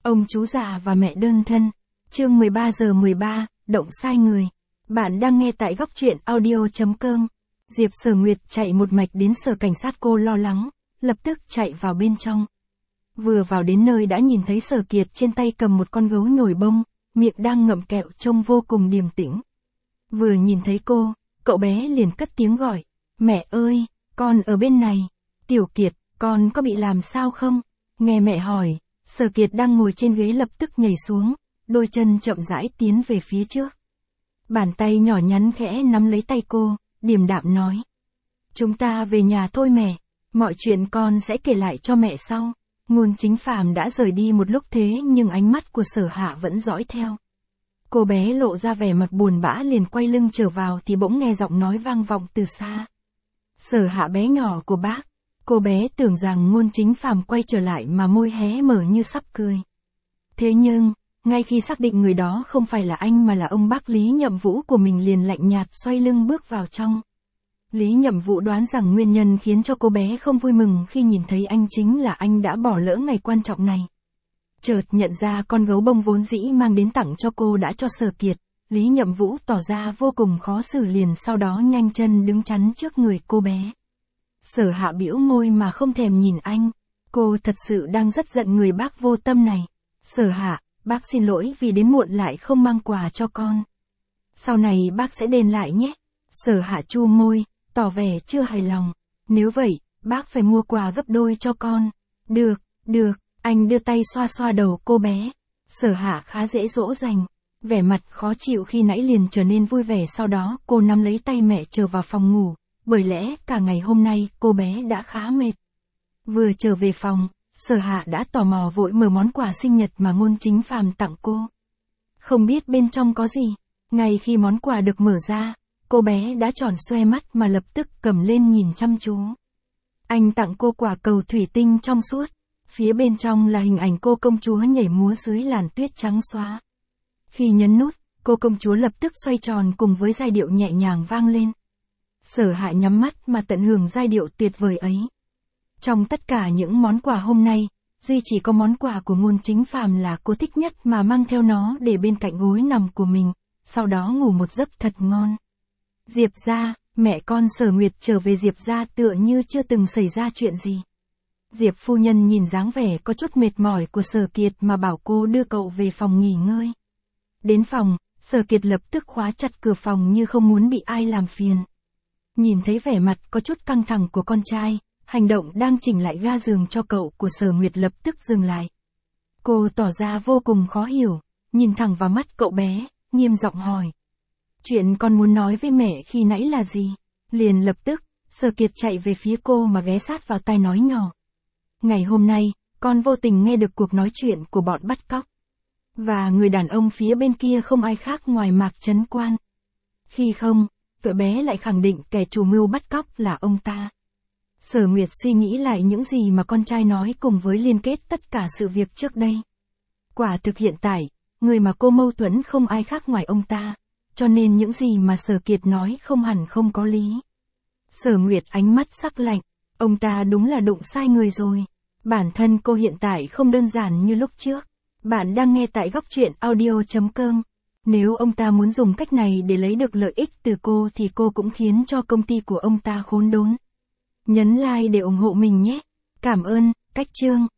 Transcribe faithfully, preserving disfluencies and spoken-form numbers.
Ông chú già và mẹ đơn thân. Chương mười ba giờ mười ba, động sai người. Bạn đang nghe tại góc truyện audio chấm com. Diệp Sở Nguyệt chạy một mạch đến sở cảnh sát, cô lo lắng, lập tức chạy vào bên trong. Vừa vào đến nơi đã nhìn thấy Sở Kiệt trên tay cầm một con gấu nhồi bông, miệng đang ngậm kẹo, trông vô cùng điềm tĩnh. Vừa nhìn thấy cô, cậu bé liền cất tiếng gọi, mẹ ơi, con ở bên này. Tiểu Kiệt, con có bị làm sao không? Nghe mẹ hỏi, Sở Kiệt đang ngồi trên ghế lập tức nhảy xuống, đôi chân chậm rãi tiến về phía trước. Bàn tay nhỏ nhắn khẽ nắm lấy tay cô, điềm đạm nói. Chúng ta về nhà thôi mẹ, mọi chuyện con sẽ kể lại cho mẹ sau. Ngôn Chính Phàm đã rời đi một lúc thế nhưng ánh mắt của Sở Hạ vẫn dõi theo. Cô bé lộ ra vẻ mặt buồn bã liền quay lưng trở vào thì bỗng nghe giọng nói vang vọng từ xa. Sở Hạ bé nhỏ của bác. Cô bé tưởng rằng Ngôn Chính Phàm quay trở lại mà môi hé mở như sắp cười. Thế nhưng, ngay khi xác định người đó không phải là anh mà là ông bác Lý Nhậm Vũ của mình liền lạnh nhạt xoay lưng bước vào trong. Lý Nhậm Vũ đoán rằng nguyên nhân khiến cho cô bé không vui mừng khi nhìn thấy anh chính là anh đã bỏ lỡ ngày quan trọng này. Chợt nhận ra con gấu bông vốn dĩ mang đến tặng cho cô đã cho Sở Kiệt, Lý Nhậm Vũ tỏ ra vô cùng khó xử liền sau đó nhanh chân đứng chắn trước người cô bé. Sở Hạ bĩu môi mà không thèm nhìn anh, cô thật sự đang rất giận người bác vô tâm này. Sở Hạ, bác xin lỗi vì đến muộn lại không mang quà cho con. Sau này bác sẽ đền lại nhé. Sở Hạ chu môi, tỏ vẻ chưa hài lòng. Nếu vậy, bác phải mua quà gấp đôi cho con. Được, được, anh đưa tay xoa xoa đầu cô bé. Sở Hạ khá dễ dỗ dành. Vẻ mặt khó chịu khi nãy liền trở nên vui vẻ, sau đó cô nắm lấy tay mẹ trở vào phòng ngủ. Bởi lẽ cả ngày hôm nay cô bé đã khá mệt. Vừa trở về phòng, Sở Hạ đã tò mò vội mở món quà sinh nhật mà Ngôn Chính Phàm tặng cô. Không biết bên trong có gì. Ngay khi món quà được mở ra, cô bé đã tròn xoe mắt mà lập tức cầm lên nhìn chăm chú. Anh tặng cô quả cầu thủy tinh trong suốt. Phía bên trong là hình ảnh cô công chúa nhảy múa dưới làn tuyết trắng xóa. Khi nhấn nút, cô công chúa lập tức xoay tròn cùng với giai điệu nhẹ nhàng vang lên. Sở Hạ nhắm mắt mà tận hưởng giai điệu tuyệt vời ấy. Trong tất cả những món quà hôm nay, duy chỉ có món quà của Ngôn Chính Phàm là cô thích nhất mà mang theo nó để bên cạnh gối nằm của mình, sau đó ngủ một giấc thật ngon. Diệp gia, mẹ con Sở Nguyệt trở về Diệp gia tựa như chưa từng xảy ra chuyện gì. Diệp phu nhân nhìn dáng vẻ có chút mệt mỏi của Sở Kiệt mà bảo cô đưa cậu về phòng nghỉ ngơi. Đến phòng, Sở Kiệt lập tức khóa chặt cửa phòng như không muốn bị ai làm phiền. Nhìn thấy vẻ mặt có chút căng thẳng của con trai, hành động đang chỉnh lại ga giường cho cậu của Sở Nguyệt lập tức dừng lại. Cô tỏ ra vô cùng khó hiểu, nhìn thẳng vào mắt cậu bé, nghiêm giọng hỏi. Chuyện con muốn nói với mẹ khi nãy là gì? Liền lập tức, Sở Kiệt chạy về phía cô mà ghé sát vào tai nói nhỏ. Ngày hôm nay, con vô tình nghe được cuộc nói chuyện của bọn bắt cóc. Và người đàn ông phía bên kia không ai khác ngoài Mạc Chấn Quan. Khi không, cậu bé lại khẳng định kẻ chủ mưu bắt cóc là ông ta. Sở Nguyệt suy nghĩ lại những gì mà con trai nói cùng với liên kết tất cả sự việc trước đây. Quả thực hiện tại, người mà cô mâu thuẫn không ai khác ngoài ông ta, cho nên những gì mà Sở Kiệt nói không hẳn không có lý. Sở Nguyệt ánh mắt sắc lạnh, ông ta đúng là đụng sai người rồi. Bản thân cô hiện tại không đơn giản như lúc trước. Bạn đang nghe tại góc truyện audio chấm com. Nếu ông ta muốn dùng cách này để lấy được lợi ích từ cô thì cô cũng khiến cho công ty của ông ta khốn đốn. Nhấn like để ủng hộ mình nhé. Cảm ơn, cách chương.